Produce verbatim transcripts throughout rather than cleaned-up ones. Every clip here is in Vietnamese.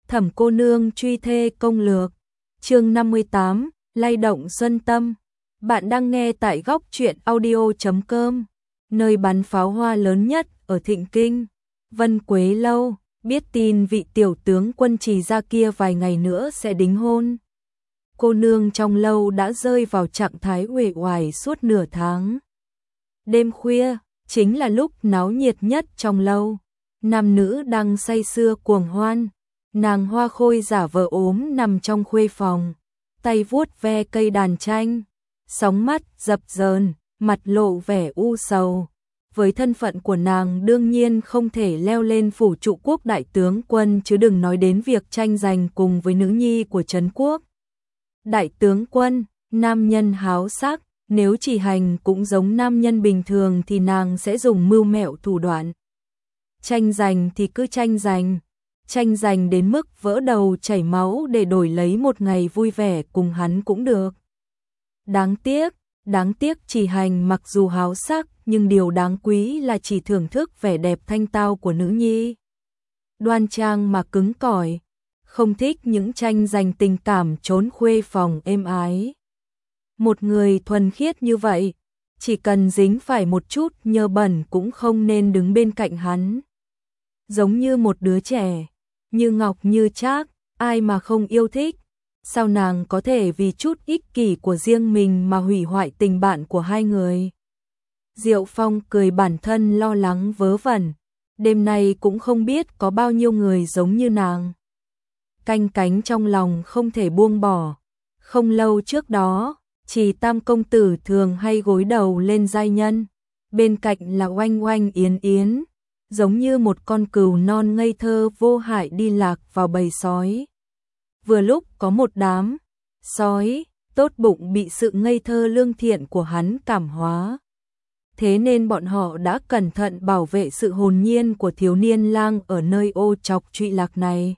Thẩm cô nương truy thê công lược. Chương năm mươi tám, lay động xuân tâm. Bạn đang nghe tại góc truyện audio chấm com, nơi bắn pháo hoa lớn nhất ở Thịnh Kinh. Vân Quế Lâu biết tin vị tiểu tướng quân Trì gia kia vài ngày nữa sẽ đính hôn. Cô nương trong lâu đã rơi vào trạng thái uể oải suốt nửa tháng. Đêm khuya chính là lúc náo nhiệt nhất trong lâu. Nam nữ đang say sưa cuồng hoan. Nàng Hoa Khôi giả vờ ốm nằm trong khuê phòng, tay vuốt ve cây đàn tranh, sóng mắt dập dờn, mặt lộ vẻ u sầu. Với thân phận của nàng đương nhiên không thể leo lên phủ trụ quốc đại tướng quân, chứ đừng nói đến việc tranh giành cùng với nữ nhi của trấn quốc. Đại tướng quân, nam nhân háo sắc, nếu chỉ hành cũng giống nam nhân bình thường thì nàng sẽ dùng mưu mẹo thủ đoạn. Tranh giành thì cứ tranh giành, tranh giành đến mức vỡ đầu chảy máu để đổi lấy một ngày vui vẻ cùng hắn cũng được. Đáng tiếc, đáng tiếc Chỉ Hành mặc dù háo sắc nhưng điều đáng quý là chỉ thưởng thức vẻ đẹp thanh tao của nữ nhi. Đoan trang mà cứng cỏi, không thích những tranh giành tình cảm trốn khuê phòng êm ái. Một người thuần khiết như vậy, chỉ cần dính phải một chút nhơ bẩn cũng không nên đứng bên cạnh hắn. Giống như một đứa trẻ, như ngọc như trác, ai mà không yêu thích. Sao nàng có thể vì chút ích kỷ của riêng mình mà hủy hoại tình bạn của hai người? Diệu Phong cười bản thân lo lắng vớ vẩn. Đêm nay cũng không biết có bao nhiêu người giống như nàng. Canh cánh trong lòng không thể buông bỏ. Không lâu trước đó, Trì Tam công tử thường hay gối đầu lên giai nhân. Bên cạnh là Oanh Oanh Yến Yến, giống như một con cừu non ngây thơ vô hại đi lạc vào bầy sói. Vừa lúc có một đám sói tốt bụng bị sự ngây thơ lương thiện của hắn cảm hóa. Thế nên bọn họ đã cẩn thận bảo vệ sự hồn nhiên của thiếu niên lang ở nơi ô trọc trụy lạc này.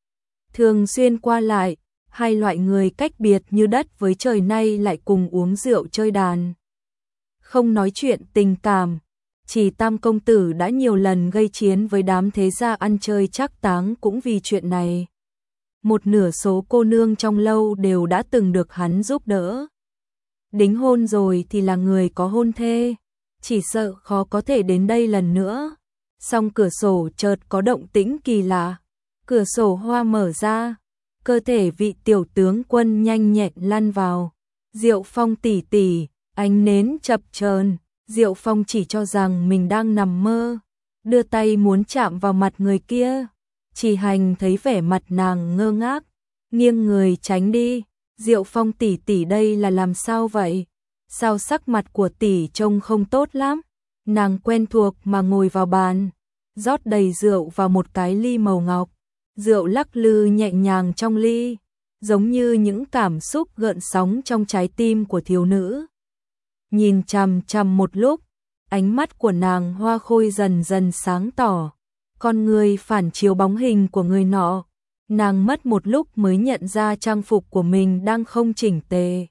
Thường xuyên qua lại, hai loại người cách biệt như đất với trời nay lại cùng uống rượu chơi đàn. Không nói chuyện tình cảm, Trì Tam công tử đã nhiều lần gây chiến với đám thế gia ăn chơi trác táng cũng vì chuyện này. Một nửa số cô nương trong lâu đều đã từng được hắn giúp đỡ. Đính hôn rồi thì là người có hôn thê, chỉ sợ khó có thể đến đây lần nữa. Song cửa sổ chợt có động tĩnh kỳ lạ, cửa sổ hoa mở ra, cơ thể vị tiểu tướng quân nhanh nhẹn lăn vào. Diệu Phong tỷ tỷ, ánh nến chập chờn. Diệu Phong chỉ cho rằng mình đang nằm mơ, đưa tay muốn chạm vào mặt người kia. Chỉ Hành thấy vẻ mặt nàng ngơ ngác, nghiêng người tránh đi. Diệu Phong tỷ tỷ đây là làm sao vậy? Sao sắc mặt của tỷ trông không tốt lắm? Nàng quen thuộc mà ngồi vào bàn, rót đầy rượu vào một cái ly màu ngọc. Rượu lắc lư nhẹ nhàng trong ly, giống như những cảm xúc gợn sóng trong trái tim của thiếu nữ. Nhìn chằm chằm một lúc, ánh mắt của nàng Hoa Khôi dần dần sáng tỏ, con người phản chiếu bóng hình của người nọ. Nàng mất một lúc mới nhận ra trang phục của mình đang không chỉnh tề.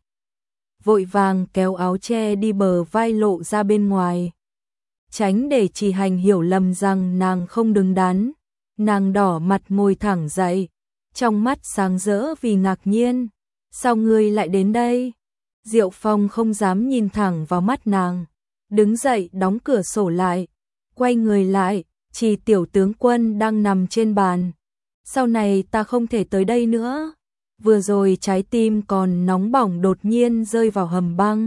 Vội vàng kéo áo che đi bờ vai lộ ra bên ngoài, tránh để Trì Hành hiểu lầm rằng nàng không đứng đắn. Nàng đỏ mặt ngồi thẳng dậy, trong mắt sáng rỡ vì ngạc nhiên. Sao ngươi lại đến đây? Diệu Phong không dám nhìn thẳng vào mắt nàng, đứng dậy đóng cửa sổ lại, quay người lại, Trì tiểu tướng quân đang nằm trên bàn. Sau này ta không thể tới đây nữa. Vừa rồi trái tim còn nóng bỏng đột nhiên rơi vào hầm băng.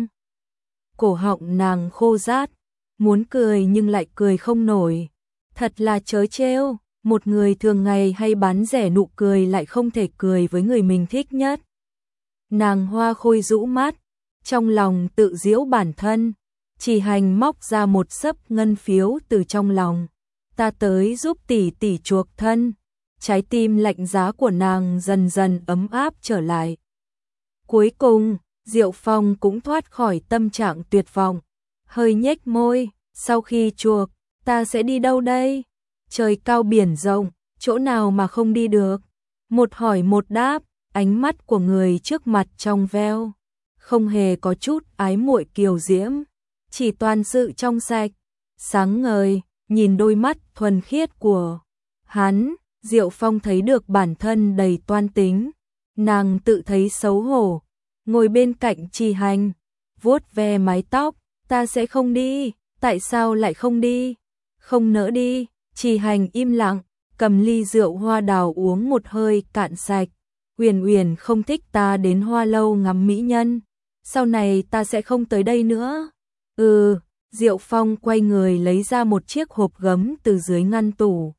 Cổ họng nàng khô rát, muốn cười nhưng lại cười không nổi. Thật là trớ trêu, một người thường ngày hay bán rẻ nụ cười lại không thể cười với người mình thích nhất. Nàng Hoa Khôi rũ mắt, trong lòng tự giễu bản thân. Chỉ Hành móc ra một xấp ngân phiếu từ trong lòng. Ta tới giúp tỷ tỷ chuộc thân. Trái tim lạnh giá của nàng dần dần ấm áp trở lại. Cuối cùng, Diệu Phong cũng thoát khỏi tâm trạng tuyệt vọng, hơi nhếch môi. Sau khi chuộc, ta sẽ đi đâu đây? Trời cao biển rộng, chỗ nào mà không đi được? Một hỏi một đáp, ánh mắt của người trước mặt trong veo, không hề có chút ái muội kiều diễm, chỉ toàn sự trong sạch, sáng ngời. Nhìn đôi mắt thuần khiết của hắn, Diệu Phong thấy được bản thân đầy toan tính, nàng tự thấy xấu hổ, ngồi bên cạnh Trì Hành, vuốt ve mái tóc, ta sẽ không đi, tại sao lại không đi? Không nỡ đi, Trì Hành im lặng, cầm ly rượu hoa đào uống một hơi cạn sạch. Uyển Uyển không thích ta đến Hoa Lâu ngắm mỹ nhân, sau này ta sẽ không tới đây nữa. Ừ, Diệu Phong quay người lấy ra một chiếc hộp gấm từ dưới ngăn tủ.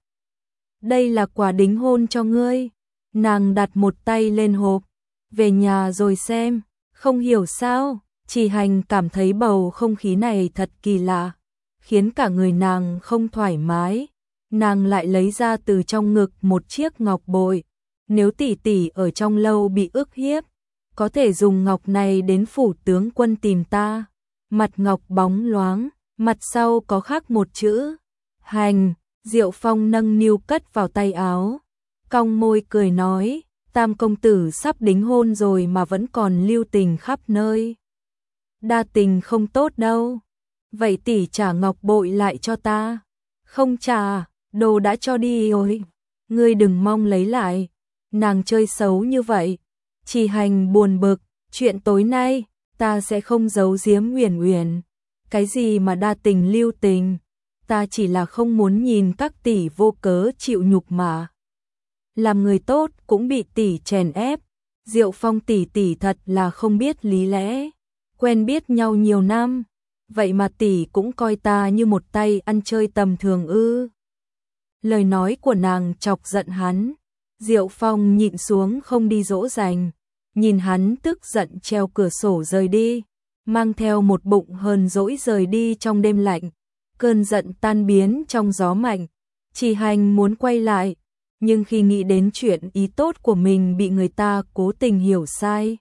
Đây là quà đính hôn cho ngươi. Nàng đặt một tay lên hộp, về nhà rồi xem. Không hiểu sao, Trì Hành cảm thấy bầu không khí này thật kỳ lạ, khiến cả người nàng không thoải mái. Nàng lại lấy ra từ trong ngực một chiếc ngọc bội. Nếu tỷ tỷ ở trong lâu bị ức hiếp, có thể dùng ngọc này đến phủ tướng quân tìm ta. Mặt ngọc bóng loáng, mặt sau có khắc một chữ Hành. Diệu Phong nâng niu cất vào tay áo, cong môi cười nói, Tam công tử sắp đính hôn rồi mà vẫn còn lưu tình khắp nơi. Đa tình không tốt đâu. Vậy tỷ trả ngọc bội lại cho ta. Không trả, đồ đã cho đi rồi. Ngươi đừng mong lấy lại. Nàng chơi xấu như vậy. Trì Hành buồn bực, chuyện tối nay ta sẽ không giấu giếm Uyển Uyển. Cái gì mà đa tình lưu tình, ta chỉ là không muốn nhìn các tỷ vô cớ chịu nhục mà. Làm người tốt cũng bị tỷ chèn ép. Diệu Phong tỷ tỷ thật là không biết lý lẽ. Quen biết nhau nhiều năm, vậy mà tỷ cũng coi ta như một tay ăn chơi tầm thường ư? Lời nói của nàng chọc giận hắn. Diệu Phong nhịn xuống không đi dỗ dành, nhìn hắn tức giận treo cửa sổ rời đi, mang theo một bụng hờn dỗi rời đi trong đêm lạnh. Cơn giận tan biến trong gió mạnh. Trì Hành muốn quay lại, nhưng khi nghĩ đến chuyện ý tốt của mình bị người ta cố tình hiểu sai,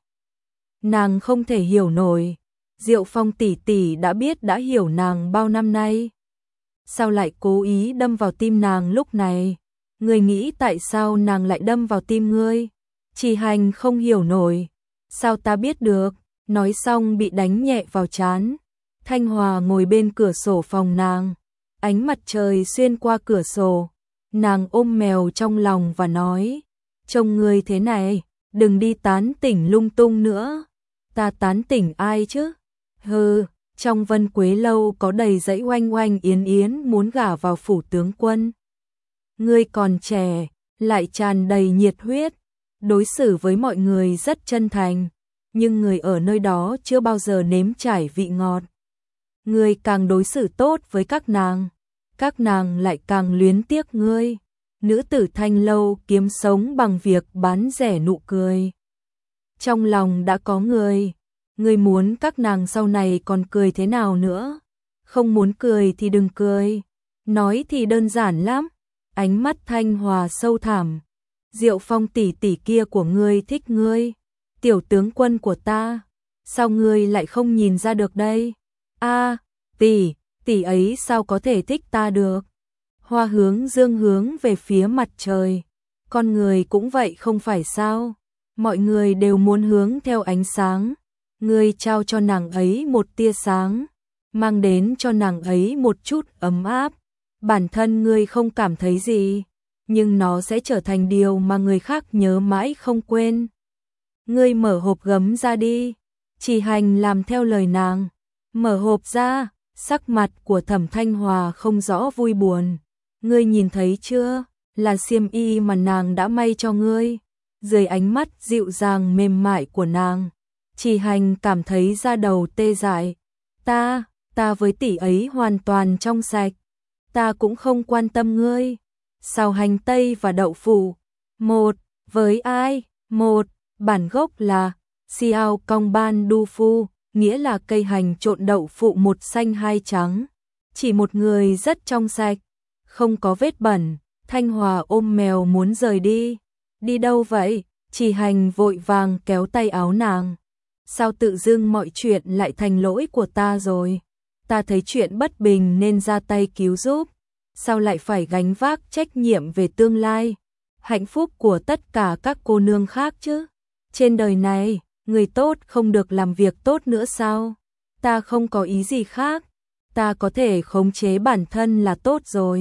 nàng không thể hiểu nổi. Diệu Phong tỷ tỷ đã biết đã hiểu nàng bao năm nay, sao lại cố ý đâm vào tim nàng lúc này? Ngươi nghĩ tại sao nàng lại đâm vào tim ngươi? Trì Hành không hiểu nổi. Sao ta biết được? Nói xong bị đánh nhẹ vào trán. Thanh Hòa ngồi bên cửa sổ phòng nàng, ánh mặt trời xuyên qua cửa sổ. Nàng ôm mèo trong lòng và nói, trông ngươi thế này, đừng đi tán tỉnh lung tung nữa. Ta tán tỉnh ai chứ? Hừ, trong Vân Quế lâu có đầy dãy oanh oanh yến yến muốn gả vào phủ tướng quân. Ngươi còn trẻ, lại tràn đầy nhiệt huyết, đối xử với mọi người rất chân thành, nhưng người ở nơi đó chưa bao giờ nếm trải vị ngọt. Ngươi càng đối xử tốt với các nàng, các nàng lại càng luyến tiếc ngươi. Nữ tử Thanh lâu kiếm sống bằng việc bán rẻ nụ cười. Trong lòng đã có người, ngươi muốn các nàng sau này còn cười thế nào nữa? Không muốn cười thì đừng cười. Nói thì đơn giản lắm. Ánh mắt Thanh Hòa sâu thẳm. Diệu Phong tỷ tỷ kia của ngươi thích ngươi, tiểu tướng quân của ta, sao ngươi lại không nhìn ra được đây? A, tỷ, tỷ ấy sao có thể thích ta được? Hoa hướng dương hướng về phía mặt trời, con người cũng vậy không phải sao? Mọi người đều muốn hướng theo ánh sáng, ngươi trao cho nàng ấy một tia sáng, mang đến cho nàng ấy một chút ấm áp. Bản thân ngươi không cảm thấy gì, nhưng nó sẽ trở thành điều mà người khác nhớ mãi không quên. Ngươi mở hộp gấm ra đi. Trì Hành làm theo lời nàng, mở hộp ra. Sắc mặt của Thẩm Thanh Hòa không rõ vui buồn. Ngươi nhìn thấy chưa, là xiêm y mà nàng đã may cho ngươi. Dưới ánh mắt dịu dàng mềm mại của nàng, Trì Hành cảm thấy da đầu tê dại. Ta, ta với tỷ ấy hoàn toàn trong sạch. Ta cũng không quan tâm ngươi. Xào hành tây và đậu phụ. Một, với ai? Một, bản gốc là Xiao Cong Ban Du Phu, nghĩa là cây hành trộn đậu phụ một xanh hai trắng. Chỉ một người rất trong sạch, không có vết bẩn. Thanh Hòa ôm mèo muốn rời đi. Đi đâu vậy? Trì Hành vội vàng kéo tay áo nàng. Sao tự dưng mọi chuyện lại thành lỗi của ta rồi? Ta thấy chuyện bất bình nên ra tay cứu giúp. Sao lại phải gánh vác trách nhiệm về tương lai, hạnh phúc của tất cả các cô nương khác chứ? Trên đời này, người tốt không được làm việc tốt nữa sao? Ta không có ý gì khác, ta có thể khống chế bản thân là tốt rồi.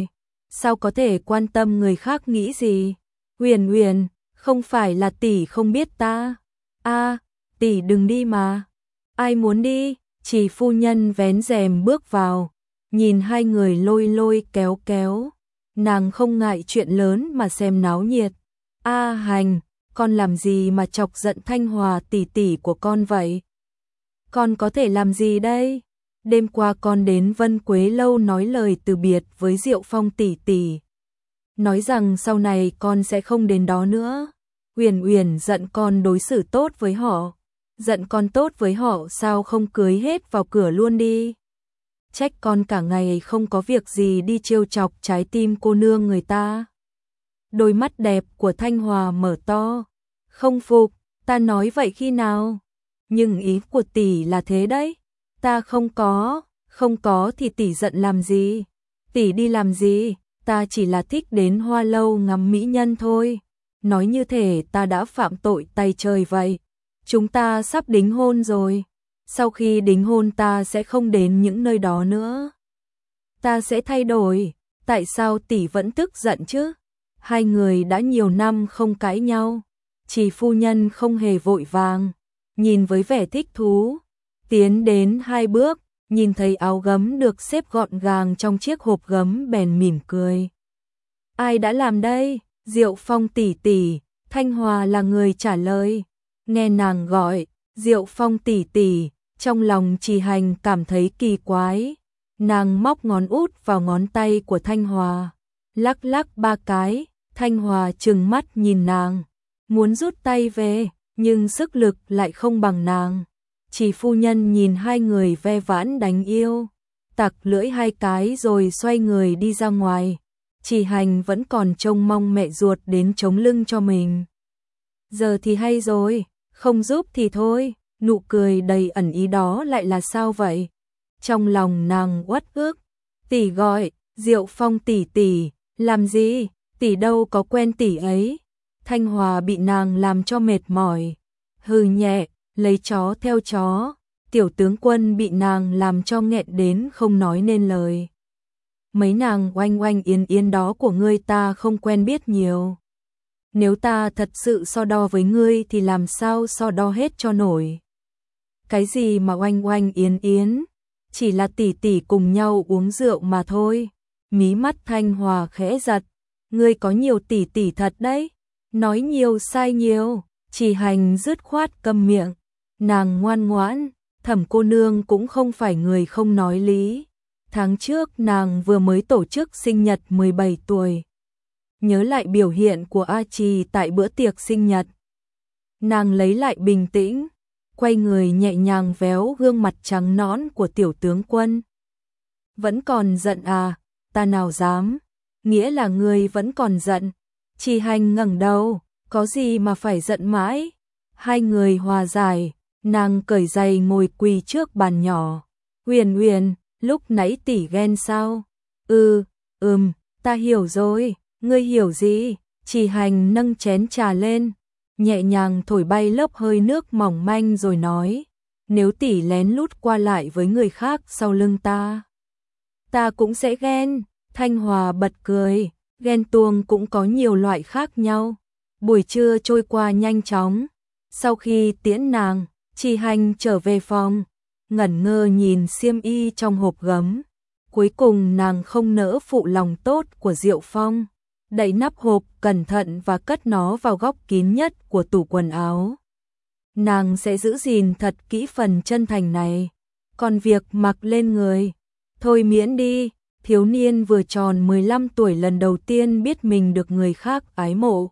sao có thể quan tâm người khác nghĩ gì? Huyền Huyền, không phải là tỷ không biết ta. A, tỷ đừng đi mà. Ai muốn đi? Chỉ phu nhân vén rèm bước vào, nhìn hai người lôi lôi kéo kéo, nàng không ngại chuyện lớn mà xem náo nhiệt. A Hành, con làm gì mà chọc giận Thanh Hòa tỷ tỷ của con vậy? Con có thể làm gì đây? Đêm qua con đến Vân Quế lâu nói lời từ biệt với Diệu Phong tỷ tỷ, nói rằng sau này con sẽ không đến đó nữa. Uyển Uyển giận con đối xử tốt với họ. Giận con tốt với họ sao không cưới hết vào cửa luôn đi? Trách con cả ngày không có việc gì đi trêu chọc trái tim cô nương người ta. Đôi mắt đẹp của Thanh Hòa mở to. Không phục, ta nói vậy khi nào? Nhưng ý của tỷ là thế đấy. Ta không có, không có thì tỷ giận làm gì? Tỷ đi làm gì? Ta chỉ là thích đến Hoa lâu ngắm mỹ nhân thôi. Nói như thể ta đã phạm tội tay trời vậy. Chúng ta sắp đính hôn rồi. Sau khi đính hôn ta sẽ không đến những nơi đó nữa. Ta sẽ thay đổi. Tại sao tỷ vẫn tức giận chứ? Hai người đã nhiều năm không cãi nhau. Chỉ phu nhân không hề vội vàng, nhìn với vẻ thích thú, tiến đến hai bước, nhìn thấy áo gấm được xếp gọn gàng trong chiếc hộp gấm bèn mỉm cười. Ai đã làm đây? Diệu Phong tỷ tỷ. Thanh Hòa là người trả lời. Nghe nàng gọi Diệu Phong tỷ tỷ, trong lòng Trì Hành cảm thấy kỳ quái. Nàng móc ngón út vào ngón tay của Thanh Hòa, lắc lắc ba cái. Thanh Hòa trừng mắt nhìn nàng, muốn rút tay về, nhưng sức lực lại không bằng nàng. Chỉ phu nhân nhìn hai người ve vãn đánh yêu, tặc lưỡi hai cái rồi xoay người đi ra ngoài. Trì Hành vẫn còn trông mong mẹ ruột đến chống lưng cho mình. Giờ thì hay rồi, không giúp thì thôi. Nụ cười đầy ẩn ý đó lại là sao vậy? Trong lòng nàng uất ức. Tỷ gọi, Diệu Phong tỷ tỷ, làm gì? Tỷ đâu có quen tỷ ấy. Thanh Hòa bị nàng làm cho mệt mỏi, hừ nhẹ, lấy chó theo chó. Tiểu tướng quân bị nàng làm cho nghẹn đến không nói nên lời. Mấy nàng oanh oanh yến yến đó của ngươi ta không quen biết nhiều. Nếu ta thật sự so đo với ngươi thì làm sao so đo hết cho nổi. Cái gì mà oanh oanh yến yến, chỉ là tỷ tỷ cùng nhau uống rượu mà thôi. Mí mắt Thanh Hòa khẽ giật, ngươi có nhiều tỷ tỷ thật đấy, nói nhiều sai nhiều. Trì Hành dứt khoát câm miệng, nàng ngoan ngoãn. Thẩm cô nương cũng không phải người không nói lý. Tháng trước nàng vừa mới tổ chức sinh nhật mười bảy tuổi. Nhớ lại biểu hiện của A Trì tại bữa tiệc sinh nhật, nàng lấy lại bình tĩnh, quay người nhẹ nhàng véo gương mặt trắng nõn của tiểu tướng quân. Vẫn còn giận à? Ta nào dám. Nghĩa là ngươi vẫn còn giận. Trì Hành ngẩng đầu, có gì mà phải giận mãi. Hai người hòa giải, nàng cởi giày ngồi quỳ trước bàn nhỏ. Huyền Huyền, lúc nãy tỷ ghen sao? Ừ, ừm, ta hiểu rồi. Ngươi hiểu gì? Trì Hành nâng chén trà lên, nhẹ nhàng thổi bay lớp hơi nước mỏng manh rồi nói, nếu tỷ lén lút qua lại với người khác sau lưng ta, ta cũng sẽ ghen. Thanh Hòa bật cười, ghen tuông cũng có nhiều loại khác nhau. Buổi trưa trôi qua nhanh chóng. Sau khi tiễn nàng, Trì Hành trở về phòng, ngẩn ngơ nhìn xiêm y trong hộp gấm. Cuối cùng nàng không nỡ phụ lòng tốt của Diệu Phong, đậy nắp hộp cẩn thận và cất nó vào góc kín nhất của tủ quần áo. Nàng sẽ giữ gìn thật kỹ phần chân thành này. Còn việc mặc lên người, thôi miễn đi. Thiếu niên vừa tròn mười lăm tuổi lần đầu tiên biết mình được người khác ái mộ.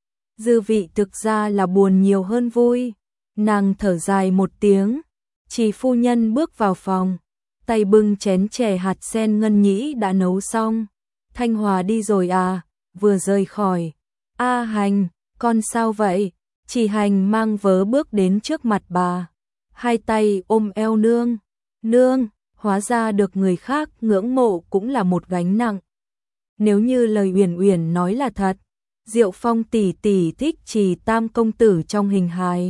Dư vị thực ra là buồn nhiều hơn vui. Nàng thở dài một tiếng. Chỉ phu nhân bước vào phòng, tay bưng chén chè hạt sen ngân nhĩ đã nấu xong. Thanh Hòa đi rồi à? Vừa rời khỏi. A Hành, con sao vậy? Trì Hành mang vớ bước đến trước mặt bà, hai tay ôm eo nương. Nương, hóa ra được người khác ngưỡng mộ cũng là một gánh nặng. Nếu như lời Uyển Uyển nói là thật, Diệu Phong tỷ tỷ thích Trì Tam công tử trong hình hài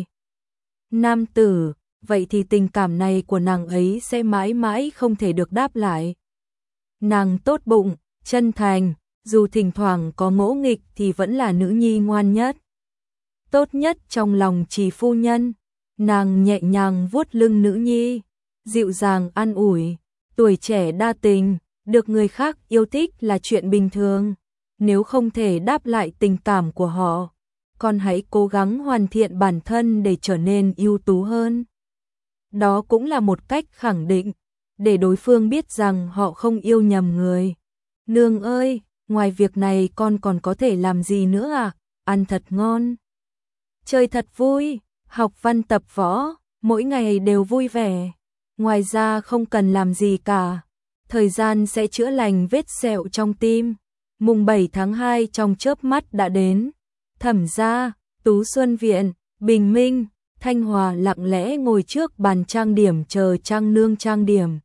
nam tử, vậy thì tình cảm này của nàng ấy sẽ mãi mãi không thể được đáp lại. Nàng tốt bụng, chân thành, dù thỉnh thoảng có ngỗ nghịch thì vẫn là nữ nhi ngoan nhất, tốt nhất trong lòng Trì phu nhân. Nàng nhẹ nhàng vuốt lưng nữ nhi, dịu dàng an ủi, tuổi trẻ đa tình, được người khác yêu thích là chuyện bình thường, nếu không thể đáp lại tình cảm của họ, con hãy cố gắng hoàn thiện bản thân để trở nên ưu tú hơn. Đó cũng là một cách khẳng định, để đối phương biết rằng họ không yêu nhầm người. Nương ơi, ngoài việc này con còn có thể làm gì nữa à? Ăn thật ngon, chơi thật vui, học văn tập võ, mỗi ngày đều vui vẻ. Ngoài ra không cần làm gì cả, thời gian sẽ chữa lành vết sẹo trong tim. Mùng bảy tháng hai trong chớp mắt đã đến. Thẩm gia, Tú Xuân Viện, Bình Minh, Thanh Hòa lặng lẽ ngồi trước bàn trang điểm chờ Trang Nương trang điểm.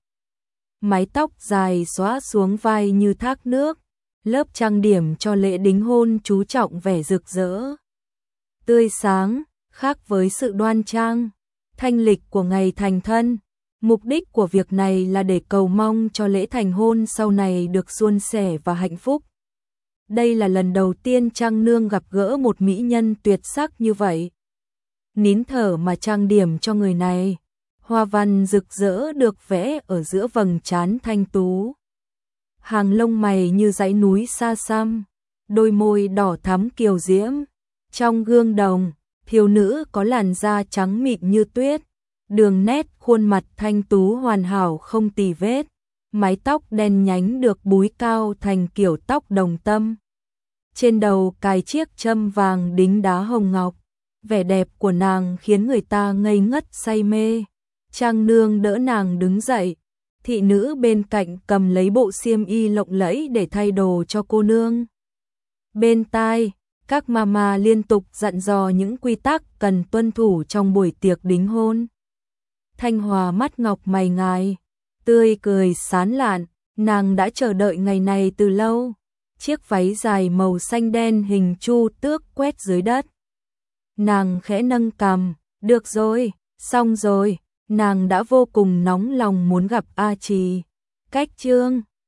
Mái tóc dài xõa xuống vai như thác nước, lớp trang điểm cho lễ đính hôn chú trọng vẻ rực rỡ, tươi sáng, khác với sự đoan trang, thanh lịch của ngày thành thân. Mục đích của việc này là để cầu mong cho lễ thành hôn sau này được suôn sẻ và hạnh phúc. Đây là lần đầu tiên Trang Nương gặp gỡ một mỹ nhân tuyệt sắc như vậy. Nín thở mà trang điểm cho người này, hoa văn rực rỡ được vẽ ở giữa vầng trán thanh tú. Hàng lông mày như dãy núi xa xăm, đôi môi đỏ thắm kiều diễm. Trong gương đồng, thiếu nữ có làn da trắng mịn như tuyết, đường nét khuôn mặt thanh tú hoàn hảo không tì vết, mái tóc đen nhánh được búi cao thành kiểu tóc đồng tâm. Trên đầu cài chiếc châm vàng đính đá hồng ngọc, vẻ đẹp của nàng khiến người ta ngây ngất say mê. Trang Nương đỡ nàng đứng dậy, thị nữ bên cạnh cầm lấy bộ xiêm y lộng lẫy để thay đồ cho cô nương. Bên tai, các mama liên tục dặn dò những quy tắc cần tuân thủ trong buổi tiệc đính hôn. Thanh Hòa mắt ngọc mày ngài, tươi cười sán lạn, nàng đã chờ đợi ngày này từ lâu. Chiếc váy dài màu xanh đen hình chu tước quét dưới đất. Nàng khẽ nâng cằm, được rồi, xong rồi, nàng đã vô cùng nóng lòng muốn gặp A Trì. Cách chương